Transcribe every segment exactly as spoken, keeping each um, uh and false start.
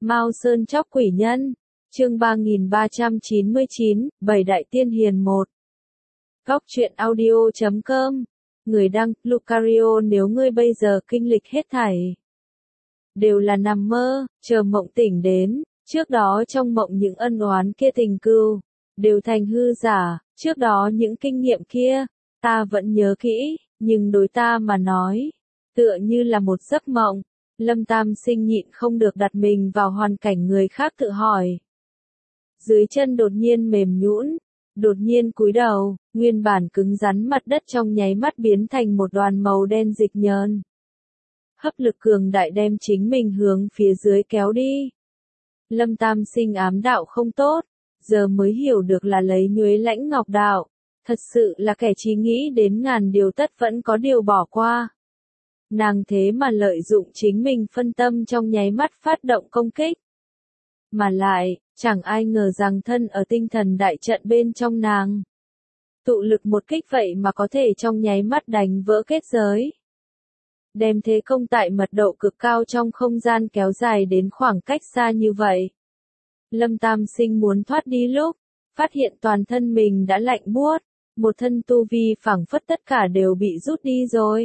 Mao Sơn chóc quỷ nhân, chương ba nghìn ba trăm chín mươi chín, Bảy Đại Tiên Hiền một. Góc truyện audio chấm com. Người đăng, Lucario. Nếu ngươi bây giờ kinh lịch hết thảy đều là nằm mơ, chờ mộng tỉnh đến, trước đó trong mộng những ân oán kia tình cừu, đều thành hư giả, trước đó những kinh nghiệm kia, ta vẫn nhớ kỹ, nhưng đối ta mà nói, tựa như là một giấc mộng. Lâm Tam Sinh nhịn không được đặt mình vào hoàn cảnh người khác tự hỏi. Dưới chân đột nhiên mềm nhũn, đột nhiên cúi đầu, nguyên bản cứng rắn mặt đất trong nháy mắt biến thành một đoàn màu đen dịch nhờn. Hấp lực cường đại đem chính mình hướng phía dưới kéo đi. Lâm Tam Sinh ám đạo không tốt, giờ mới hiểu được là lấy nhuế lãnh ngọc đạo, thật sự là kẻ trí nghĩ đến ngàn điều tất vẫn có điều bỏ qua. Nàng thế mà lợi dụng chính mình phân tâm trong nháy mắt phát động công kích. Mà lại, chẳng ai ngờ rằng thân ở tinh thần đại trận bên trong nàng. Tụ lực một kích vậy mà có thể trong nháy mắt đánh vỡ kết giới. Đem thế công tại mật độ cực cao trong không gian kéo dài đến khoảng cách xa như vậy. Lâm Tam Sinh muốn thoát đi lúc, phát hiện toàn thân mình đã lạnh buốt, một thân tu vi phảng phất tất cả đều bị rút đi rồi.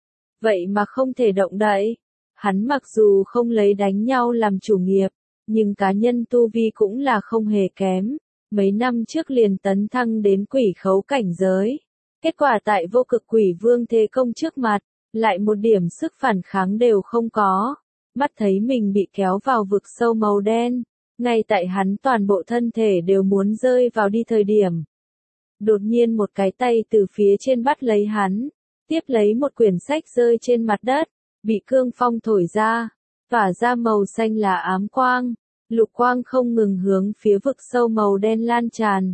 Vậy mà không thể động đậy. Hắn mặc dù không lấy đánh nhau làm chủ nghiệp, nhưng cá nhân tu vi cũng là không hề kém. Mấy năm trước liền tấn thăng đến quỷ khấu cảnh giới. Kết quả tại vô cực quỷ vương thế công trước mặt, lại một điểm sức phản kháng đều không có. Mắt thấy mình bị kéo vào vực sâu màu đen, ngay tại hắn toàn bộ thân thể đều muốn rơi vào đi thời điểm. Đột nhiên một cái tay từ phía trên bắt lấy hắn. Tiếp lấy một quyển sách rơi trên mặt đất, bị cương phong thổi ra, tỏa ra màu xanh là ám quang, lục quang không ngừng hướng phía vực sâu màu đen lan tràn.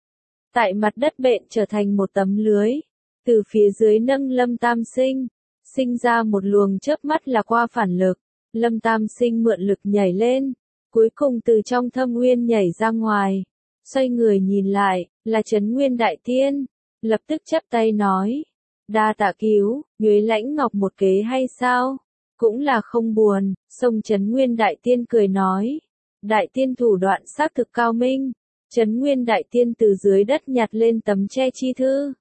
Tại mặt đất bện trở thành một tấm lưới, từ phía dưới nâng Lâm Tam Sinh, sinh ra một luồng chớp mắt là qua phản lực, Lâm Tam Sinh mượn lực nhảy lên, cuối cùng từ trong thâm nguyên nhảy ra ngoài, xoay người nhìn lại, là Trấn Nguyên Đại Tiên, lập tức chắp tay nói. Đa tạ cứu, nhuế lãnh ngọc một kế hay sao? Cũng là không buồn, sông Trấn Nguyên Đại Tiên cười nói. Đại Tiên thủ đoạn xác thực cao minh. Trấn Nguyên Đại Tiên từ dưới đất nhặt lên tấm che chi thư.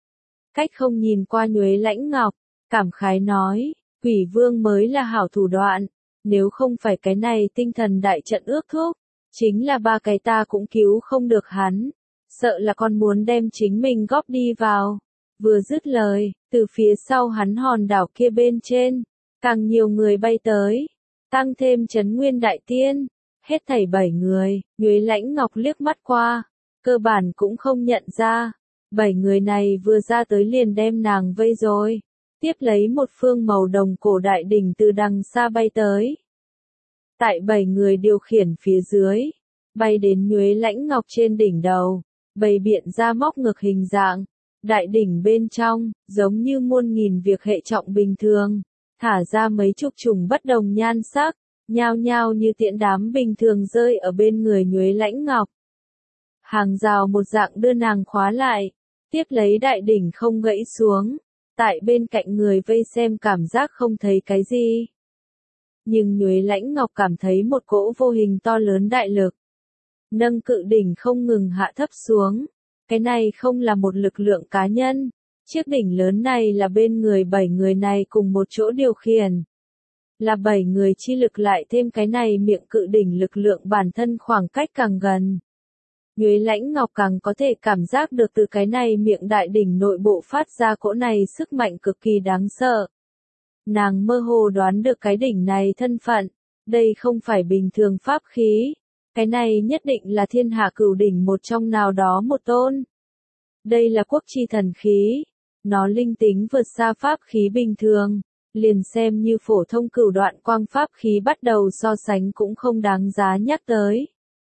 Cách không nhìn qua nhuế lãnh ngọc, cảm khái nói, quỷ vương mới là hảo thủ đoạn. Nếu không phải cái này tinh thần đại trận ước thúc, chính là ba cái ta cũng cứu không được hắn. Sợ là con muốn đem chính mình góp đi vào. Vừa dứt lời, từ phía sau hắn hòn đảo kia bên trên, càng nhiều người bay tới, tăng thêm Trấn Nguyên Đại Tiên, hết thảy bảy người, nhuế lãnh ngọc liếc mắt qua, cơ bản cũng không nhận ra, bảy người này vừa ra tới liền đem nàng vây rồi, tiếp lấy một phương màu đồng cổ đại đỉnh từ đằng xa bay tới. Tại bảy người điều khiển phía dưới, bay đến nhuế lãnh ngọc trên đỉnh đầu, bày biện ra móc ngược hình dạng. Đại đỉnh bên trong, giống như muôn nghìn việc hệ trọng bình thường, thả ra mấy chục trùng bất đồng nhan sắc, nhao nhao như tiễn đám bình thường rơi ở bên người nhuế lãnh ngọc. Hàng rào một dạng đưa nàng khóa lại, tiếp lấy đại đỉnh không gãy xuống, tại bên cạnh người vây xem cảm giác không thấy cái gì. Nhưng nhuế lãnh ngọc cảm thấy một cỗ vô hình to lớn đại lực, nâng cự đỉnh không ngừng hạ thấp xuống. Cái này không là một lực lượng cá nhân, chiếc đỉnh lớn này là bên người bảy người này cùng một chỗ điều khiển. Là bảy người chi lực lại thêm cái này miệng cự đỉnh lực lượng bản thân khoảng cách càng gần. Nhuế lãnh ngọc càng có thể cảm giác được từ cái này miệng đại đỉnh nội bộ phát ra cỗ này sức mạnh cực kỳ đáng sợ. Nàng mơ hồ đoán được cái đỉnh này thân phận, đây không phải bình thường pháp khí. Cái này nhất định là thiên hạ cửu đỉnh một trong nào đó một tôn. Đây là quốc chi thần khí. Nó linh tính vượt xa pháp khí bình thường. Liền xem như phổ thông cửu đoạn quang pháp khí bắt đầu so sánh cũng không đáng giá nhắc tới.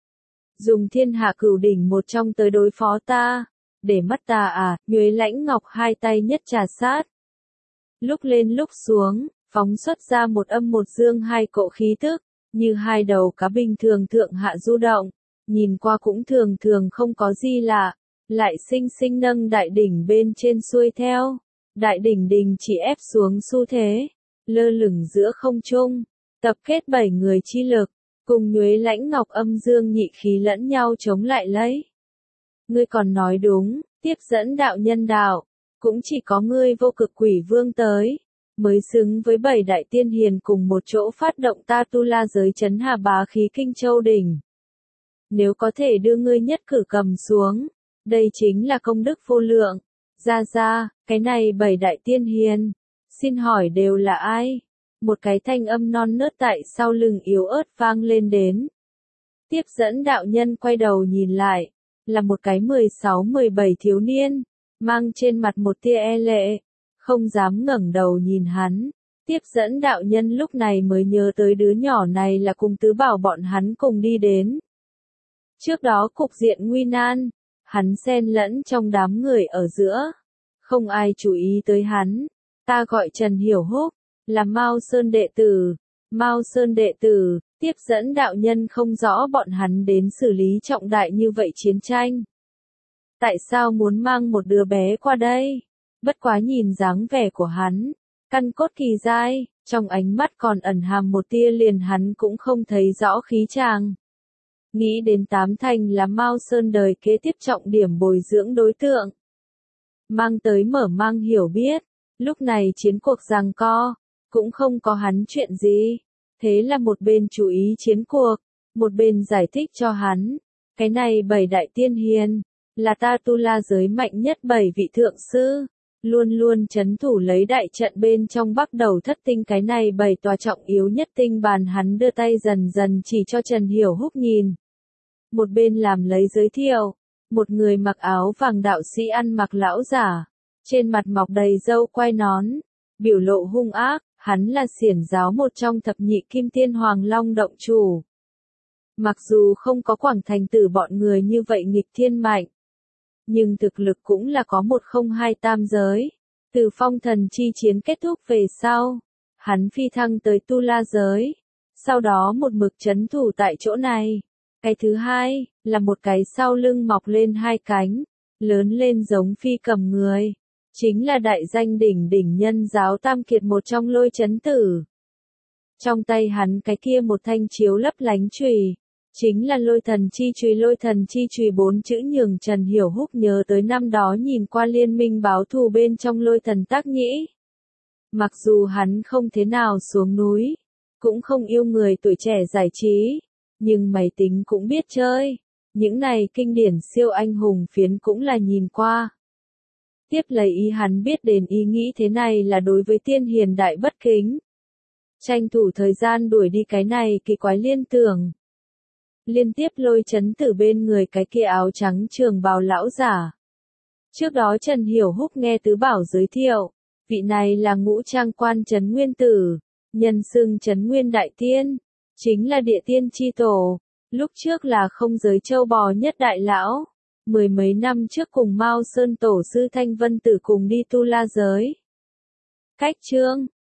Dùng thiên hạ cửu đỉnh một trong tới đối phó ta. Để mắt ta à, nhuế lãnh ngọc hai tay nhất trà sát. Lúc lên lúc xuống, phóng xuất ra một âm một dương hai cỗ khí tức. Như hai đầu cá bình thường thượng hạ du động, nhìn qua cũng thường thường không có gì lạ, lại sinh sinh nâng đại đỉnh bên trên xuôi theo. Đại đỉnh đình chỉ ép xuống xu thế, lơ lửng giữa không trung, tập kết bảy người chi lực, cùng nhuế lãnh ngọc âm dương nhị khí lẫn nhau chống lại lấy. Ngươi còn nói đúng, tiếp dẫn đạo nhân đạo, cũng chỉ có ngươi vô cực quỷ vương tới, mới xứng với bảy đại tiên hiền cùng một chỗ phát động ta tu la giới chấn hà bá khí kinh châu đỉnh. Nếu có thể đưa ngươi nhất cử cầm xuống, đây chính là công đức vô lượng. Ra ra, cái này bảy đại tiên hiền, xin hỏi đều là ai? Một cái thanh âm non nớt tại sau lưng yếu ớt vang lên đến. Tiếp dẫn đạo nhân quay đầu nhìn lại, là một cái mười sáu mười bảy thiếu niên, mang trên mặt một tia e lệ, không dám ngẩng đầu nhìn hắn. Tiếp dẫn đạo nhân lúc này mới nhớ tới đứa nhỏ này là cùng tứ bảo bọn hắn cùng đi đến. Trước đó cục diện nguy nan, hắn xen lẫn trong đám người ở giữa, không ai chú ý tới hắn. Ta gọi Trần Hiểu Húc, là Mao Sơn đệ tử. Mao Sơn đệ tử, tiếp dẫn đạo nhân không rõ bọn hắn đến xử lý trọng đại như vậy chiến tranh. Tại sao muốn mang một đứa bé qua đây? Bất quá nhìn dáng vẻ của hắn, căn cốt kỳ dai, trong ánh mắt còn ẩn hàm một tia liền hắn cũng không thấy rõ khí chàng. Nghĩ đến Tám Thành là Mao Sơn đời kế tiếp trọng điểm bồi dưỡng đối tượng. Mang tới mở mang hiểu biết, lúc này chiến cuộc giằng co, cũng không có hắn chuyện gì. Thế là một bên chú ý chiến cuộc, một bên giải thích cho hắn, cái này bảy đại tiên hiền, là ta tu la giới mạnh nhất bảy vị thượng sư, luôn luôn chấn thủ lấy đại trận bên trong bắc đầu thất tinh cái này bảy tòa trọng yếu nhất tinh bàn hắn đưa tay dần dần chỉ cho Trần Hiểu Húc nhìn. Một bên làm lấy giới thiệu, một người mặc áo vàng đạo sĩ ăn mặc lão giả, trên mặt mọc đầy râu quai nón, biểu lộ hung ác, hắn là xiển giáo một trong thập nhị kim tiên Hoàng Long động chủ. Mặc dù không có Quảng Thành Tử bọn người như vậy nghịch thiên mạnh, nhưng thực lực cũng là có một không hai tam giới. Từ phong thần chi chiến kết thúc về sau, hắn phi thăng tới tu la giới, sau đó một mực chấn thủ tại chỗ này. Cái thứ hai, là một cái sau lưng mọc lên hai cánh, lớn lên giống phi cầm người. Chính là đại danh đỉnh đỉnh nhân giáo tam kiệt một trong Lôi Chấn Tử. Trong tay hắn cái kia một thanh chiếu lấp lánh chùy, chính là lôi thần chi chùy. Lôi thần chi chùy bốn chữ nhường Trần Hiểu Húc nhớ tới năm đó nhìn qua liên minh báo thù bên trong lôi thần Tác Nhĩ. Mặc dù hắn không thế nào xuống núi, cũng không yêu người tuổi trẻ giải trí, nhưng máy tính cũng biết chơi. Những này kinh điển siêu anh hùng phiến cũng là nhìn qua. Tiếp lấy ý hắn biết đến ý nghĩ thế này là đối với tiên hiền đại bất kính. Tranh thủ thời gian đuổi đi cái này kỳ quái liên tưởng. Liên tiếp Lôi Chấn Tử bên người cái kia áo trắng trường bào lão giả. Trước đó Trần Hiểu Húc nghe tứ bảo giới thiệu, vị này là ngũ trang quan Trấn Nguyên Tử, nhân xưng Trấn Nguyên Đại Tiên, chính là địa tiên chi tổ, lúc trước là không giới châu bò nhất đại lão. Mười mấy năm trước cùng Mao Sơn tổ sư Thanh Vân Tử cùng đi tu la giới. Cách chương